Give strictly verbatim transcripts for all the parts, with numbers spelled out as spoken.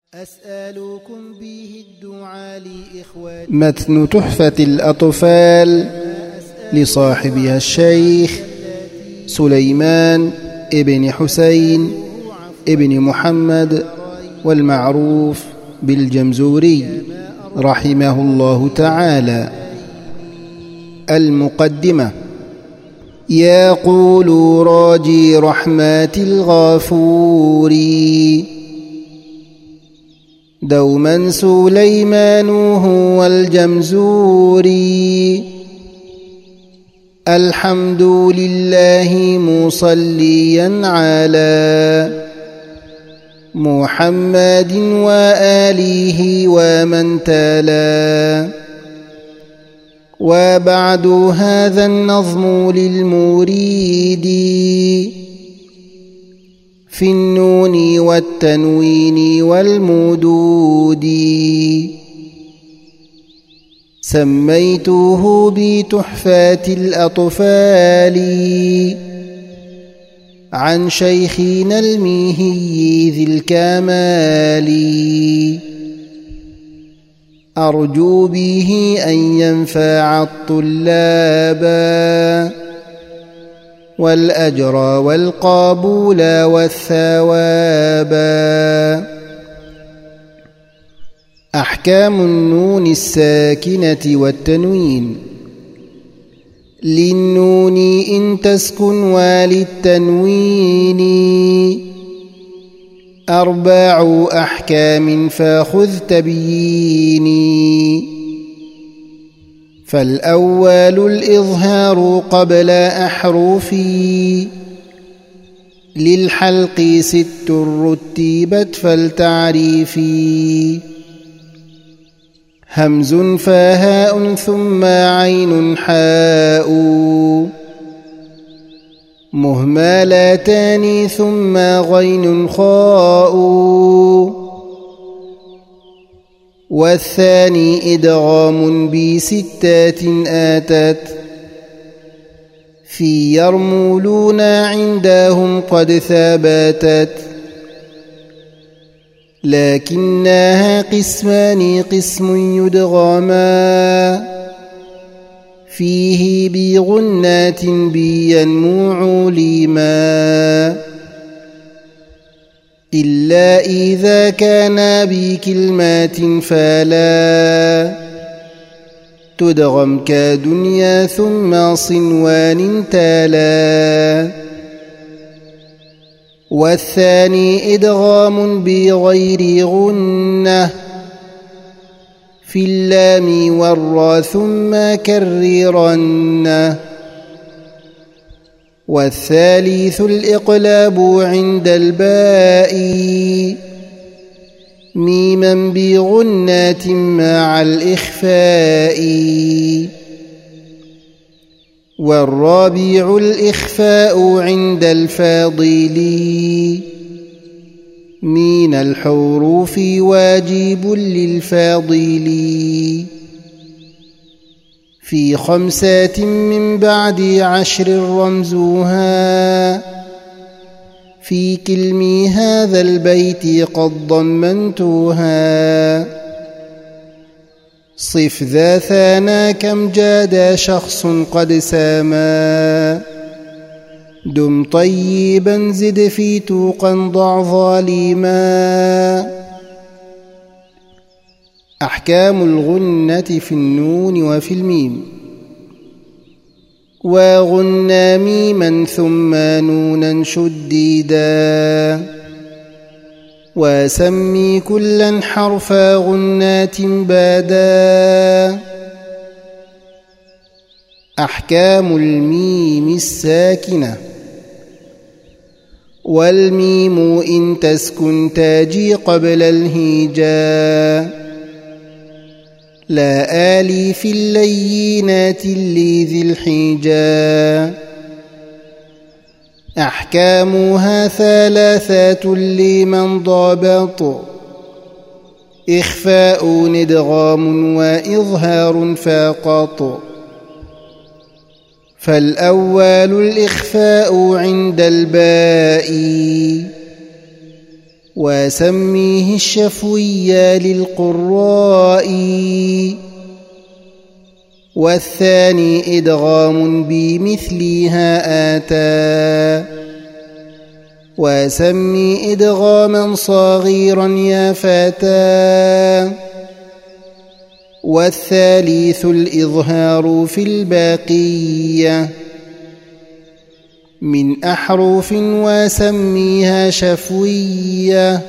أسألكم به الدعاء لإخواني. متن تحفة الأطفال لصاحبها الشيخ سليمان ابن حسين ابن محمد والمعروف بالجمزوري رحمه الله تعالى. المقدمة: يقول راجي رحمة الغفور دوما سليمان هو الجمزوري. الحمد لله مصليا على محمد وآله ومن تلا. وبعد هذا النظم للمريد في النون والتنوين والمدود. سميته بتحفة الأطفال عن شيخنا الميهي ذي الكمال. أرجو به أن ينفع الطلاب والأجر والقبول والثواب. أحكام النون الساكنة والتنوين: للنون إن تسكن وللتنوين أربع أحكام فخذ تبييني. فالأول الإظهار قبل أحرفي للحلق ست رتبت فالتعريفي. همز فهاء ثم عين حاء مهملتان ثم غين خاء. والثاني إدغام بستات آتت في يرملون عندهم قد ثبتت. لكنها قسمان: قسم يدغما فيه بغنات بينمو علما إلا إذا كان بكلمات فلا تدغم كدنيا ثم صنوان تلا. والثاني إدغام بغير غنة في اللام والراء ثم كررن. والثالث الإقلاب عند الباء ميما بغنات مع الإخفاء. والرابع الإخفاء عند الفاضل من الحروف واجب للفاضل. في خمسات من بعد عشر رمزها في كلم هذا البيت قد ضمنتها. صف ذا ثانا كم جاد شخص قد ساما دم طيبا زد في توقا ضع ظالما. أحكام الغنة في النون وفي الميم: وغنى ميما ثم نونا شديدا وسمي كلا حرف غنات بادا. أحكام الميم الساكنة: والميم إن تسكن تاجي قبل الهجاء لا آلي في اللينات لذي الحجاء. أحكامها ثلاثة لمن ضبط: إخفاء إدغام وإظهار فقط. فالأول الإخفاء عند الباء وسميه الشفوي للقراء والثاني إدغام بمثلها آتى وسمي إدغاما صغيرا يا فتى والثالث الإظهار في الباقية من أحرف وسميها شفوية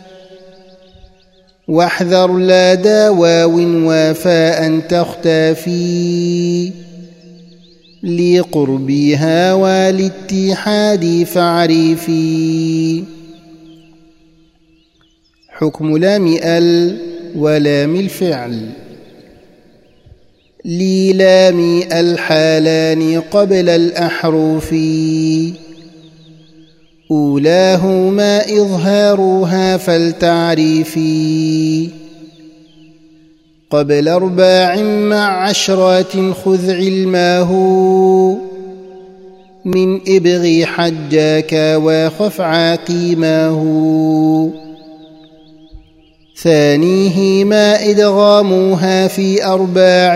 واحذر لدى واو وفاء تختفي لقربها والاتحاد فاعرفي. حكم لام ال ولام الفعل. للام الحالان قبل الأحرف أولاهما إظهارها فلتعرفي قبل أرباع مع عشرات خذ علماه من إبغي حجاك وخف عقيماه. ثانيهما إدغامها في أرباع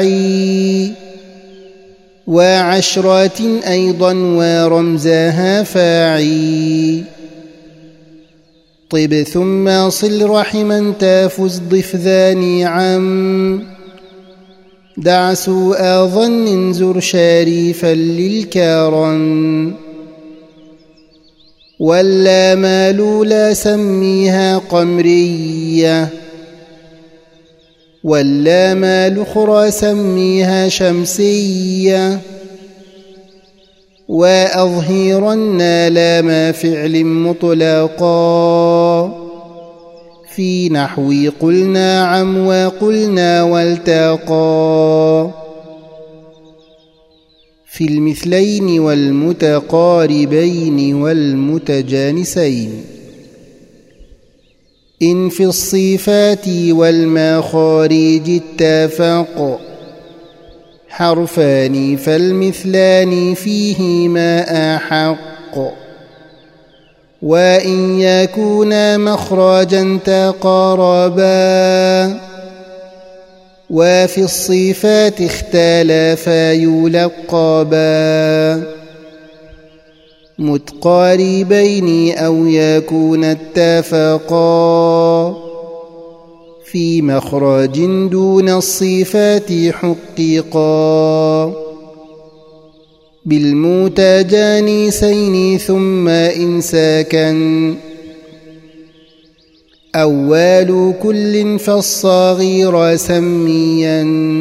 وعشرات أيضا ورمزها فاعي طب ثم صل رحما تافز ضف ذاني عم دع سوء ظن زر شريفا للكرم. ولا مالولا سميها قمرية ولا مال أخرى سميها شمسية وأظهرن لام فعل مطلقا في نحو قلنا عم وقلنا والتقى. في المثلين والمتقاربين والمتجانسين. إن في الصفات والمخارج اتفق حرفان فالمثلان فيهما أحق وإن يكونا مخرجا تقاربا وفي الصفات اختلافا يلقبا متقاربين أو يكون اتفقا في مخرج دون الصفات حققا بالمتجانسين ثم إن ساكن أول كل فالصغير سميا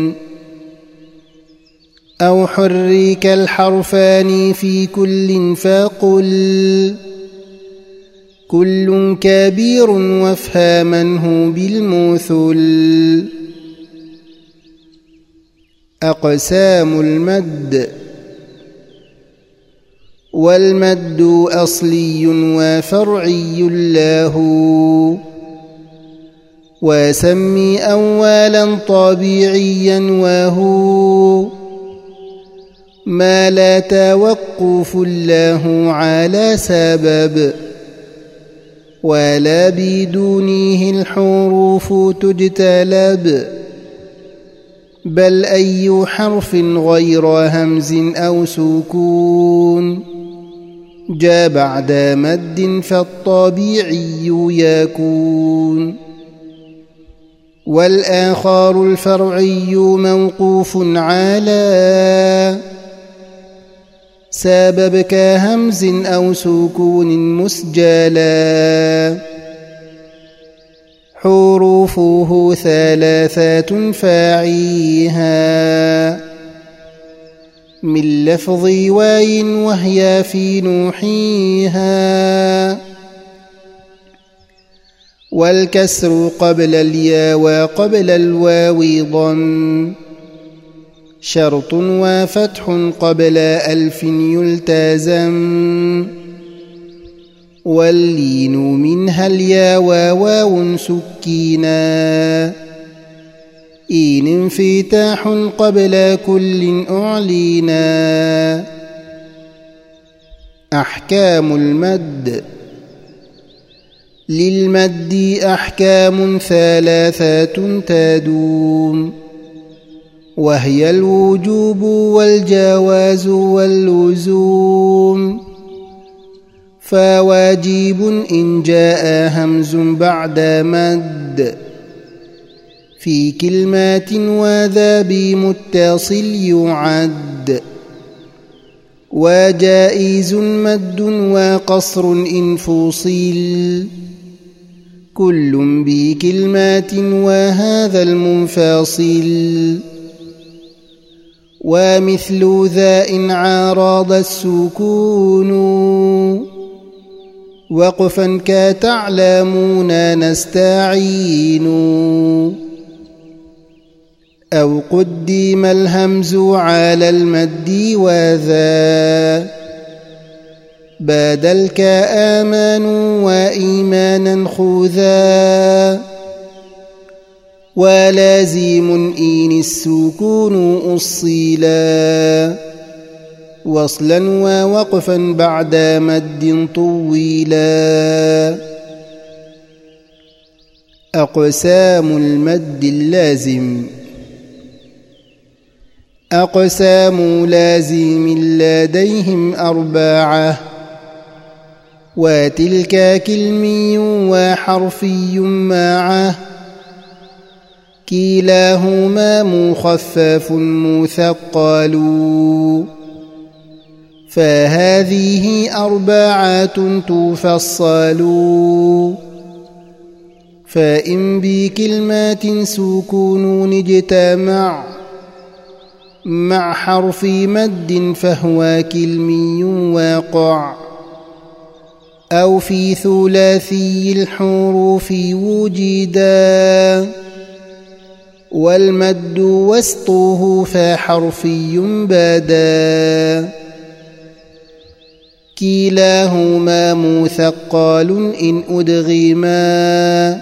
أو حرك الحرفان في كل فقل كل كبير وافهمنه بالمثل. أقسام المد. والمد أصلي وفرعي له وسمي أولا طبيعيا وهو ما لا توقف له على سبب ولا بدونه الحروف تجتلب بل أي حرف غير همز أو سكون جاء بعد مد فالطبيعي يكون. والآخر الفرعي موقوف على سبب كهمز أو سكون مسجلا حروفه ثلاثة فاعيها من لفظ واي وهي في نوحيها والكسر قبل الياء وقبل الواو ضم شرط وفتح قبل ألف يلتزم واللين منها الياء وواو سكينا إن انفتاح قبل كل أعلينا. أحكام المد. للمد أحكام ثلاثة تدوم، وهي الوجوب والجواز واللزوم. فواجب إن جاء همز بعد مد في كلمات وذا بمتصل يعد، وجائز مد وقصر إن فصل كل بكلمات وهذا المنفصل. ومثل ذا إن عارض السكون وقفا كتعلمون نستعين، أو قدم الهمز على المد وذا بدل كآمنوا وإيمانا خذا. ولازم إن السكون أصيلا وصلا ووقفا بعد مد طويلا. أقسام المد اللازم. أقسام لازم لديهم أربعة، وتلك كلمي وحرفي معه، كلاهما مخفف مثقل. فهذه أربعة تفصل، فإن بكلمات سكون اجتمع مع حرف مد فهو كلمي واقع، أو في ثلاثي الحروف وجدا، والمد وسطه فحرفي بدا. كلاهما مثقل إن أدغما،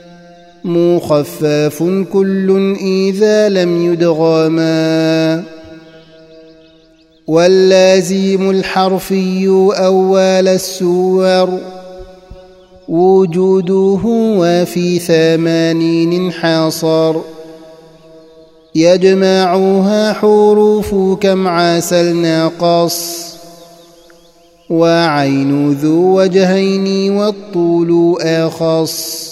مخفف كل إذا لم يدغما. واللازم الحرفي أول السور، وجوده وفي ثمانين انحصر، يجمعها حروف كم عسل ناقص، وعين ذو وجهين والطول أخص.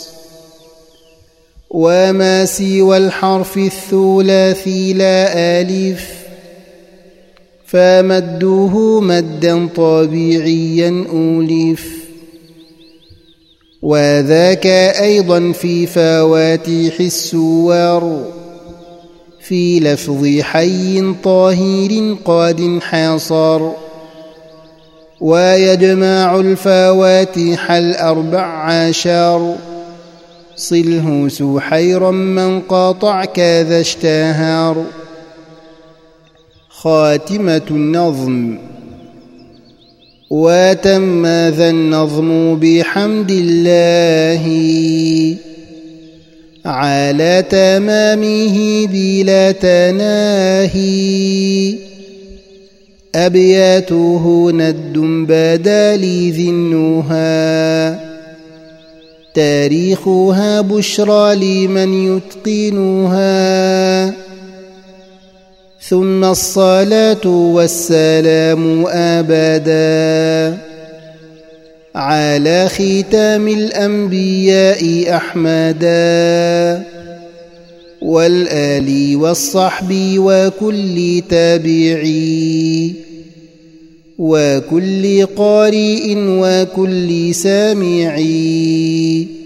وما سوى الحرف الثلاثي لا ألف، فمده مدا طبيعيا أولف. وذاك أيضا في فواتيح السور، في لفظ حي طاهر قد انحصر. ويجمع الفواتيح الأربع عشر، صله سحيرا من قاطع كذا اشتهر. خاتمة النظم. وتم ذا النظم بحمد الله على تمامه بلا تناهي. أبياته ند بدا لذي النهى، تاريخها بشرى لمن يتقنها. ثم الصلاة والسلام أبدا على ختام الأنبياء أحمدا، والآل والصحب وكل تابعي، وكل قارئ وكل سامعي.